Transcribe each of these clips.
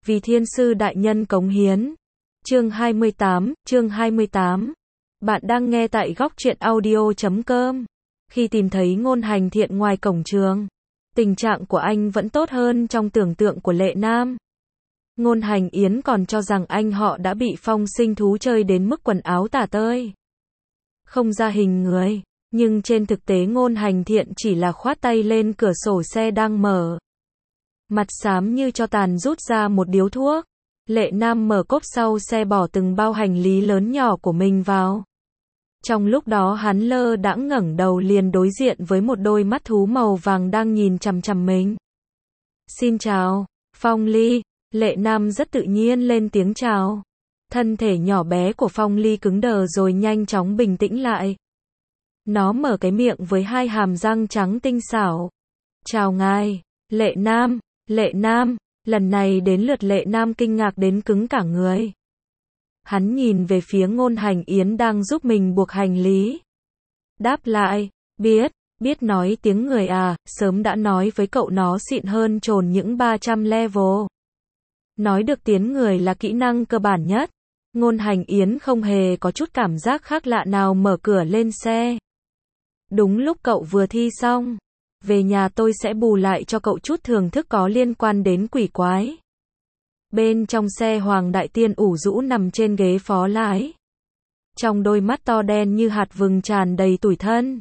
Vì thiên sư đại nhân cống hiến. Chương 28. Bạn đang nghe tại góc truyện audio.com. Khi tìm thấy Ngôn Hành Thiện ngoài cổng trường, tình trạng của anh vẫn tốt hơn trong tưởng tượng của Lệ Nam. Ngôn Hành Yến còn cho rằng anh họ đã bị Phong Sinh Thú chơi đến mức quần áo tả tơi, không ra hình người. Nhưng trên thực tế Ngôn Hành Thiện chỉ là khoát tay lên cửa sổ xe đang mở. Mặt xám như cho tàn rút ra một điếu thuốc. Lệ Nam mở cốp sau xe bỏ từng bao hành lý lớn nhỏ của mình vào. Trong lúc đó hắn lơ đãng ngẩng đầu liền đối diện với một đôi mắt thú màu vàng đang nhìn chằm chằm mình. Xin chào, Phong Ly. Lệ Nam rất tự nhiên lên tiếng chào. Thân thể nhỏ bé của Phong Ly cứng đờ rồi nhanh chóng bình tĩnh lại. Nó mở cái miệng với hai hàm răng trắng tinh xảo. Chào ngài, Lệ Nam. Lệ Nam, lần này đến lượt Lệ Nam kinh ngạc đến cứng cả người. Hắn nhìn về phía Ngôn Hành Yến đang giúp mình buộc hành lý. Đáp lại, biết nói tiếng người à, sớm đã nói với cậu nó xịn hơn trồn những 300 level. Nói được tiếng người là kỹ năng cơ bản nhất. Ngôn Hành Yến không hề có chút cảm giác khác lạ nào mở cửa lên xe. Đúng lúc cậu vừa thi xong. Về nhà tôi sẽ bù lại cho cậu chút thưởng thức có liên quan đến quỷ quái. Bên trong xe Hoàng Đại Tiên ủ rũ nằm trên ghế phó lái. Trong đôi mắt to đen như hạt vừng tràn đầy tủi thân.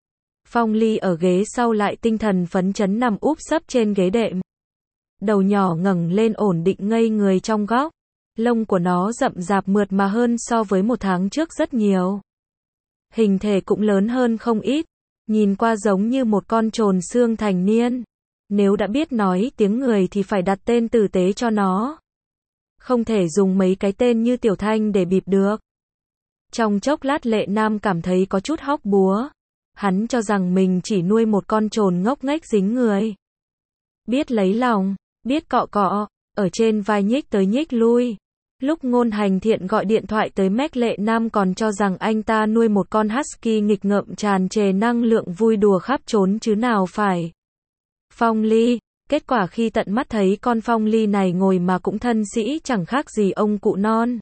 Phong Ly ở ghế sau lại tinh thần phấn chấn nằm úp sấp trên ghế đệm. Đầu nhỏ ngẩng lên ổn định ngây người trong góc. Lông của nó rậm rạp mượt mà hơn so với một tháng trước rất nhiều. Hình thể cũng lớn hơn không ít. Nhìn qua giống như một con trồn xương thành niên. Nếu đã biết nói tiếng người thì phải đặt tên tử tế cho nó. Không thể dùng mấy cái tên như Tiểu Thanh để bịp được. Trong chốc lát Lệ Nam cảm thấy có chút hóc búa. Hắn cho rằng mình chỉ nuôi một con trồn ngốc nghếch dính người. Biết lấy lòng, biết cọ cọ, ở trên vai nhích tới nhích lui. Lúc Ngôn Hành Thiện gọi điện thoại tới Mac, Lệ Nam còn cho rằng anh ta nuôi một con husky nghịch ngợm tràn trề năng lượng vui đùa khắp trốn chứ nào phải. Phong Ly, kết quả khi tận mắt thấy con Phong Ly này ngồi mà cũng thân sĩ chẳng khác gì ông cụ non.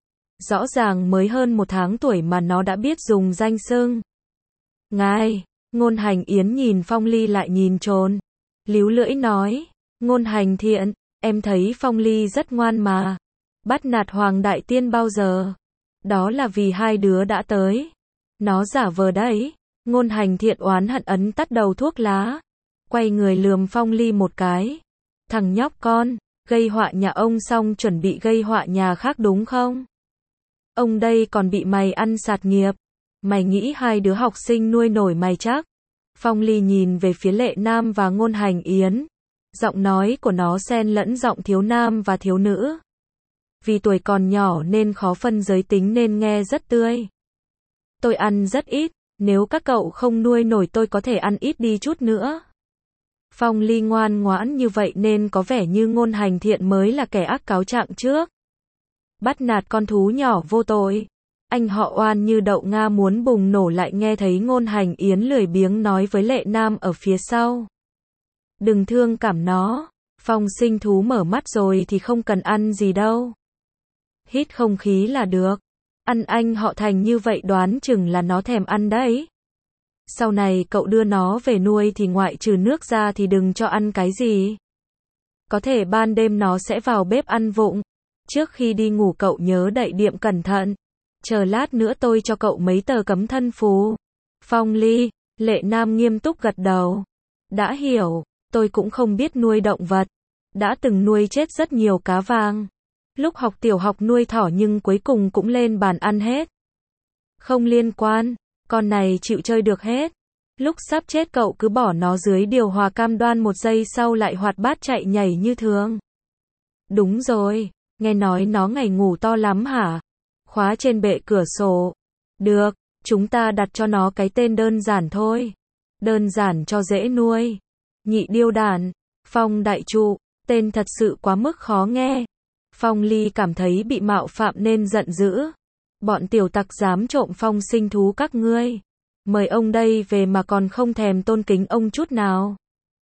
Rõ ràng mới hơn một tháng tuổi mà nó đã biết dùng danh xưng. Ngài, Ngôn Hành Yến nhìn Phong Ly lại nhìn trồn. Líu lưỡi nói, Ngôn Hành Thiện, em thấy Phong Ly rất ngoan mà. Bắt nạt Hoàng Đại Tiên bao giờ? Đó là vì hai đứa đã tới. Nó giả vờ đấy. Ngôn Hành Thiện oán hận ấn tắt đầu thuốc lá. Quay người lườm Phong Ly một cái. Thằng nhóc con, gây họa nhà ông xong chuẩn bị gây họa nhà khác đúng không? Ông đây còn bị mày ăn sạt nghiệp. Mày nghĩ hai đứa học sinh nuôi nổi mày chắc? Phong Ly nhìn về phía Lệ Nam và Ngôn Hành Yến. Giọng nói của nó xen lẫn giọng thiếu nam và thiếu nữ. Vì tuổi còn nhỏ nên khó phân giới tính nên nghe rất tươi. Tôi ăn rất ít, nếu các cậu không nuôi nổi tôi có thể ăn ít đi chút nữa. Phong Ly ngoan ngoãn như vậy nên có vẻ như Ngôn Hành Thiện mới là kẻ ác cáo trạng trước. Bắt nạt con thú nhỏ vô tội. Anh họ oan như đậu Nga muốn bùng nổ lại nghe thấy Ngôn Hành Yến lười biếng nói với Lệ Nam ở phía sau. Đừng thương cảm nó, Phong Sinh Thú mở mắt rồi thì không cần ăn gì đâu. Hít không khí là được. Ăn anh họ Thành như vậy đoán chừng là nó thèm ăn đấy. Sau này cậu đưa nó về nuôi thì ngoại trừ nước ra thì đừng cho ăn cái gì. Có thể ban đêm nó sẽ vào bếp ăn vụng. Trước khi đi ngủ cậu nhớ đậy điện cẩn thận. Chờ lát nữa tôi cho cậu mấy tờ cấm thân phù. Phong Ly, Lệ Nam nghiêm túc gật đầu. Đã hiểu, tôi cũng không biết nuôi động vật. Đã từng nuôi chết rất nhiều cá vàng. Lúc học tiểu học nuôi thỏ nhưng cuối cùng cũng lên bàn ăn hết. Không liên quan, con này chịu chơi được hết. Lúc sắp chết cậu cứ bỏ nó dưới điều hòa cam đoan một giây sau lại hoạt bát chạy nhảy như thường. Đúng rồi, nghe nói nó ngày ngủ to lắm hả? Khóa trên bệ cửa sổ. Được, chúng ta đặt cho nó cái tên đơn giản thôi. Đơn giản cho dễ nuôi. Nhị điêu đàn, Phong Đại Trụ, tên thật sự quá mức khó nghe. Phong Ly cảm thấy bị mạo phạm nên giận dữ. Bọn tiểu tặc dám trộm Phong Sinh Thú các ngươi. Mời ông đây về mà còn không thèm tôn kính ông chút nào.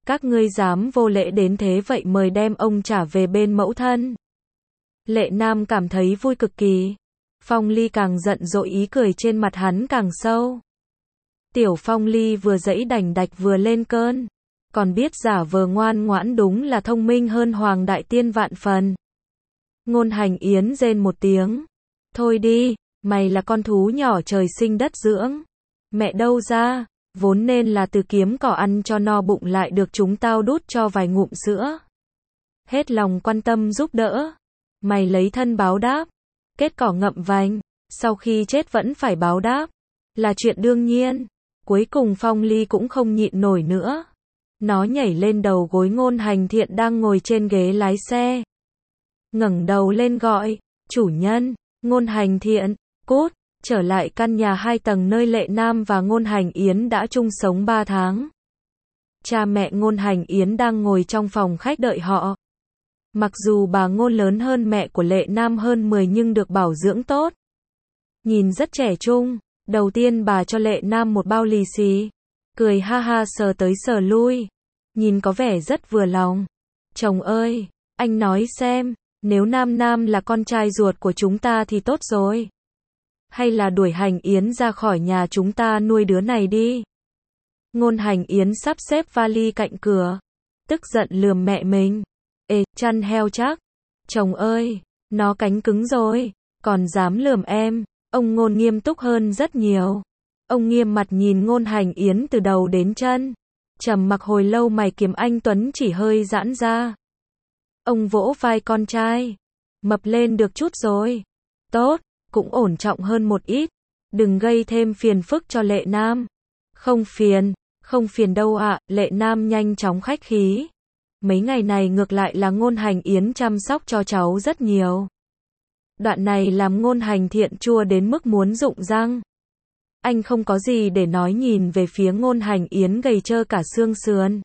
Các ngươi dám vô lễ đến thế vậy mời đem ông trả về bên mẫu thân. Lệ Nam cảm thấy vui cực kỳ. Phong Ly càng giận dỗi ý cười trên mặt hắn càng sâu. Tiểu Phong Ly vừa dẫy đành đạch vừa lên cơn. Còn biết giả vờ ngoan ngoãn đúng là thông minh hơn Hoàng Đại Tiên vạn phần. Ngôn Hành Yến rên một tiếng. Thôi đi, mày là con thú nhỏ trời sinh đất dưỡng. Mẹ đâu ra, vốn nên là từ kiếm cỏ ăn cho no bụng lại được chúng tao đút cho vài ngụm sữa. Hết lòng quan tâm giúp đỡ. Mày lấy thân báo đáp. Kết cỏ ngậm vành, sau khi chết vẫn phải báo đáp. Là chuyện đương nhiên. Cuối cùng Phong Ly cũng không nhịn nổi nữa. Nó nhảy lên đầu gối Ngôn Hành Thiện đang ngồi trên ghế lái xe. Ngẩng đầu lên gọi, chủ nhân, Ngôn Hành Thiện, cút, trở lại căn nhà 2 tầng nơi Lệ Nam và Ngôn Hành Yến đã chung sống 3 tháng. Cha mẹ Ngôn Hành Yến đang ngồi trong phòng khách đợi họ. Mặc dù bà Ngôn lớn hơn mẹ của Lệ Nam hơn 10 nhưng được bảo dưỡng tốt. Nhìn rất trẻ trung, đầu tiên bà cho Lệ Nam một bao lì xì. Cười ha ha sờ tới sờ lui. Nhìn có vẻ rất vừa lòng. Chồng ơi, anh nói xem, nếu Nam Nam là con trai ruột của chúng ta thì tốt rồi. Hay là đuổi Hành Yến ra khỏi nhà chúng ta nuôi đứa này đi. Ngôn Hành Yến sắp xếp vali cạnh cửa. Tức giận lườm mẹ mình. Ê, chăn heo chắc. Chồng ơi, nó cánh cứng rồi. Còn dám lườm em. Ông Ngôn nghiêm túc hơn rất nhiều. Ông nghiêm mặt nhìn Ngôn Hành Yến từ đầu đến chân. Trầm mặc hồi lâu mày kiếm anh Tuấn chỉ hơi giãn ra. Ông vỗ vai con trai. Mập lên được chút rồi. Tốt, cũng ổn trọng hơn một ít. Đừng gây thêm phiền phức cho Lệ Nam. Không phiền đâu ạ. Lệ Nam nhanh chóng khách khí. Mấy ngày này ngược lại là Ngôn Hành Yến chăm sóc cho cháu rất nhiều. Đoạn này làm Ngôn Hành Thiện chua đến mức muốn rụng răng. Anh không có gì để nói nhìn về phía Ngôn Hành Yến gầy trơ cả xương sườn.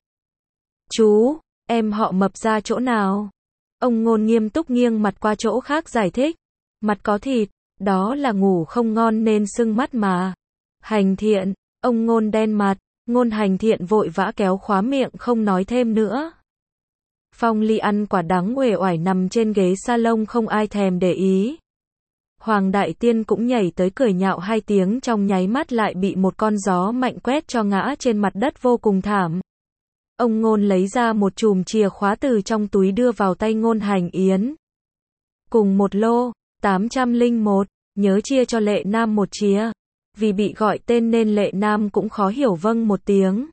Chú, em họ mập ra chỗ nào? Ông Ngôn nghiêm túc nghiêng mặt qua chỗ khác giải thích. Mặt có thịt, đó là ngủ không ngon nên sưng mắt mà. Hành Thiện, ông Ngôn đen mặt, Ngôn Hành Thiện vội vã kéo khóa miệng không nói thêm nữa. Phong Ly ăn quả đắng uể oải nằm trên ghế salon không ai thèm để ý. Hoàng Đại Tiên cũng nhảy tới cười nhạo 2 tiếng trong nháy mắt lại bị một con gió mạnh quét cho ngã trên mặt đất vô cùng thảm. Ông Ngôn lấy ra một chùm chìa khóa từ trong túi đưa vào tay Ngôn Hành Yến. Cùng một lô, 801, nhớ chia cho Lệ Nam một chìa. Vì bị gọi tên nên Lệ Nam cũng khó hiểu vâng một tiếng.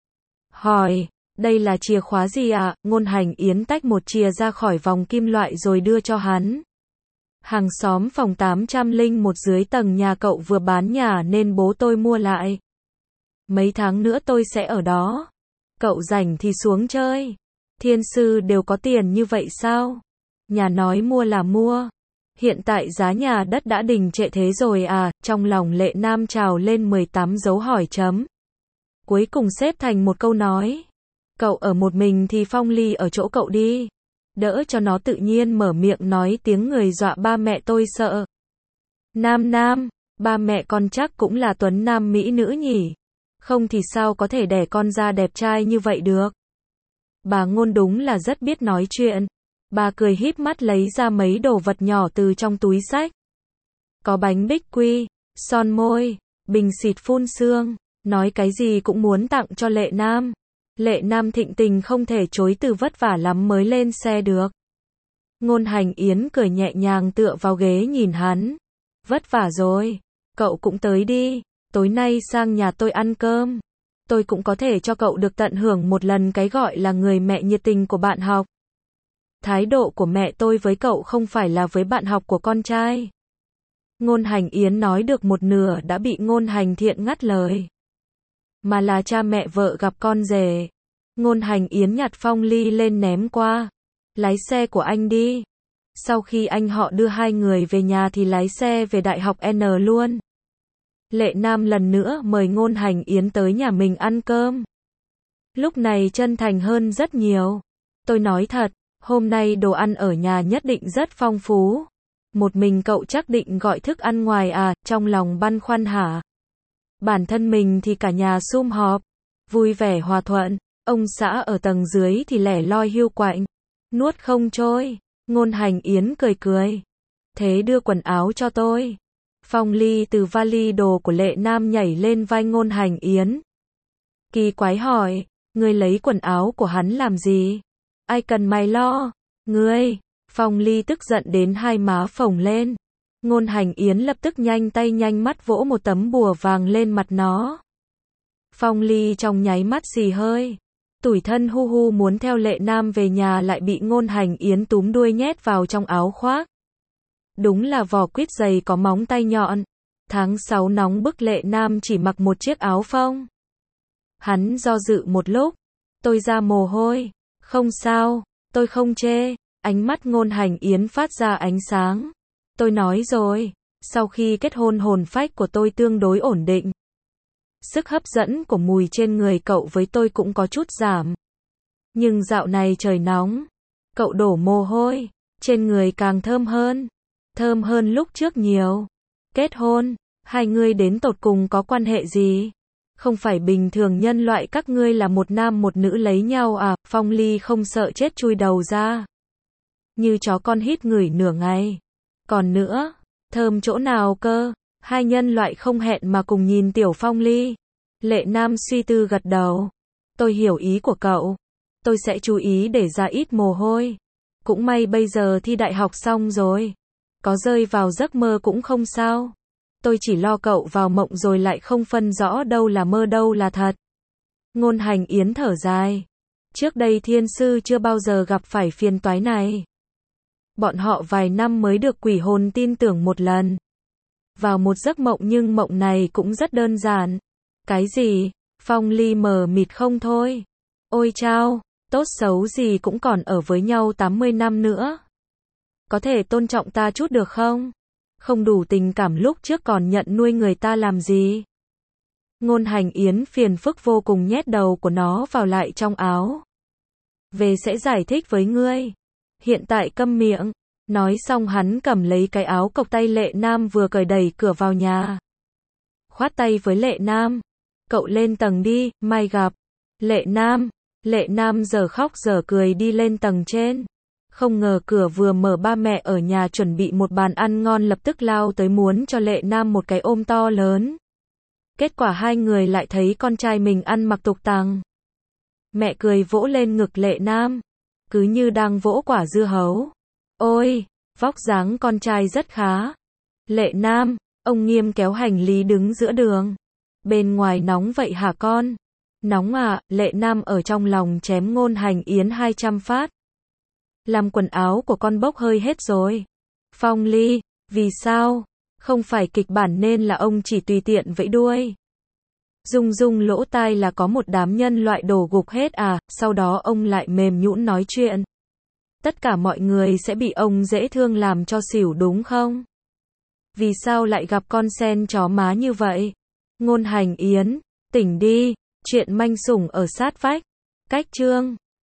Hỏi, đây là chìa khóa gì ạ? Ngôn Hành Yến tách một chìa ra khỏi vòng kim loại rồi đưa cho hắn. Hàng xóm phòng 801 dưới tầng nhà cậu vừa bán nhà nên bố tôi mua lại. Mấy tháng nữa tôi sẽ ở đó. Cậu rảnh thì xuống chơi. Thiên sư đều có tiền như vậy sao? Nhà nói mua là mua. Hiện tại giá nhà đất đã đình trệ thế rồi à? Trong lòng Lệ Nam trào lên 18 dấu hỏi chấm. Cuối cùng xếp thành một câu nói. Cậu ở một mình thì Phong Ly ở chỗ cậu đi. Đỡ cho nó tự nhiên mở miệng nói tiếng người dọa ba mẹ tôi sợ. Nam, ba mẹ con chắc cũng là tuấn nam mỹ nữ nhỉ. Không thì sao có thể đẻ con ra đẹp trai như vậy được. Bà Ngôn đúng là rất biết nói chuyện. Bà cười híp mắt lấy ra mấy đồ vật nhỏ từ trong túi xách. Có bánh bích quy, son môi, bình xịt phun sương. Nói cái gì cũng muốn tặng cho Lệ Nam. Lệ Nam thịnh tình không thể chối từ vất vả lắm mới lên xe được. Ngôn Hành Yến cười nhẹ nhàng tựa vào ghế nhìn hắn. Vất vả rồi, cậu cũng tới đi, tối nay sang nhà tôi ăn cơm. Tôi cũng có thể cho cậu được tận hưởng một lần cái gọi là người mẹ nhiệt tình của bạn học. Thái độ của mẹ tôi với cậu không phải là với bạn học của con trai. Ngôn Hành Yến nói được một nửa đã bị Ngôn Hành Thiện ngắt lời. Mà là cha mẹ vợ gặp con rể. Ngôn Hành Yến nhặt Phong Ly lên ném qua. Lái xe của anh đi. Sau khi anh họ đưa 2 người về nhà thì lái xe về Đại học N luôn. Lệ Nam lần nữa mời Ngôn Hành Yến tới nhà mình ăn cơm. Lúc này chân thành hơn rất nhiều. Tôi nói thật, hôm nay đồ ăn ở nhà nhất định rất phong phú. Một mình cậu chắc định gọi thức ăn ngoài à? Trong lòng băn khoăn hả? Bản thân mình thì cả nhà sum họp, vui vẻ hòa thuận. Ông xã ở tầng dưới thì lẻ loi hiu quạnh, nuốt không trôi. Ngôn Hành Yến cười cười. Thế đưa quần áo cho tôi. Phong Ly từ vali đồ của Lệ Nam nhảy lên vai Ngôn Hành Yến. Kỳ quái hỏi, ngươi lấy quần áo của hắn làm gì? Ai cần mày lo? Ngươi. Phong Ly tức giận đến hai má phồng lên. Ngôn Hành Yến lập tức nhanh tay nhanh mắt vỗ một tấm bùa vàng lên mặt nó. Phong Ly trong nháy mắt xì hơi. Tủi thân hu hu muốn theo Lệ Nam về nhà lại bị Ngôn Hành Yến túm đuôi nhét vào trong áo khoác. Đúng là vỏ quýt dày có móng tay nhọn. Tháng 6 nóng bức Lệ Nam chỉ mặc một chiếc áo phông. Hắn do dự một lúc. Tôi ra mồ hôi. Không sao, tôi không chê. Ánh mắt Ngôn Hành Yến phát ra ánh sáng. Tôi nói rồi, sau khi kết hôn hồn phách của tôi tương đối ổn định. Sức hấp dẫn của mùi trên người cậu với tôi cũng có chút giảm. Nhưng dạo này trời nóng. Cậu đổ mồ hôi. Trên người càng thơm hơn. Thơm hơn lúc trước nhiều. Kết hôn. Hai người đến tột cùng có quan hệ gì? Không phải bình thường nhân loại các ngươi là một nam một nữ lấy nhau à? Phong Ly không sợ chết chui đầu ra. Như chó con hít ngửi nửa ngày. Còn nữa, thơm chỗ nào cơ? Hai nhân loại không hẹn mà cùng nhìn Tiểu Phong Ly. Lệ Nam suy tư gật đầu. Tôi hiểu ý của cậu. Tôi sẽ chú ý để ra ít mồ hôi. Cũng may bây giờ thi đại học xong rồi. Có rơi vào giấc mơ cũng không sao. Tôi chỉ lo cậu vào mộng rồi lại không phân rõ đâu là mơ đâu là thật. Ngôn Hành Yến thở dài. Trước đây thiên sư chưa bao giờ gặp phải phiền toái này. Bọn họ vài năm mới được quỷ hồn tin tưởng một lần. Vào một giấc mộng nhưng mộng này cũng rất đơn giản. Cái gì? Phong Ly mờ mịt không thôi. Ôi chao, tốt xấu gì cũng còn ở với nhau 80 năm nữa. Có thể tôn trọng ta chút được không? Không đủ tình cảm lúc trước còn nhận nuôi người ta làm gì? Ngôn Hành Yến phiền phức vô cùng nhét đầu của nó vào lại trong áo. Về sẽ giải thích với ngươi. Hiện tại câm miệng. Nói xong hắn cầm lấy cái áo cộc tay Lệ Nam vừa cởi đẩy cửa vào nhà. Khoát tay với Lệ Nam. Cậu lên tầng đi, mai gặp. Lệ Nam giờ khóc giờ cười đi lên tầng trên. Không ngờ cửa vừa mở ba mẹ ở nhà chuẩn bị một bàn ăn ngon lập tức lao tới muốn cho Lệ Nam một cái ôm to lớn. Kết quả hai người lại thấy con trai mình ăn mặc tục tằng. Mẹ cười vỗ lên ngực Lệ Nam. Cứ như đang vỗ quả dưa hấu. Ôi, vóc dáng con trai rất khá. Lệ Nam, ông Nghiêm kéo hành lý đứng giữa đường. Bên ngoài nóng vậy hả con? Nóng à? Lệ Nam ở trong lòng chém Ngôn Hành Yến 200 phát. Làm quần áo của con bốc hơi hết rồi. Phong Ly, vì sao? Không phải kịch bản nên là ông chỉ tùy tiện vẫy đuôi. Rung lỗ tai là có một đám nhân loại đổ gục hết à? Sau đó ông lại mềm nhũn nói chuyện. Tất cả mọi người sẽ bị ông dễ thương làm cho xỉu đúng không? Vì sao lại gặp con sen chó má như vậy? Ngôn Hành Yến, tỉnh đi, chuyện manh sủng ở sát vách. Cách chương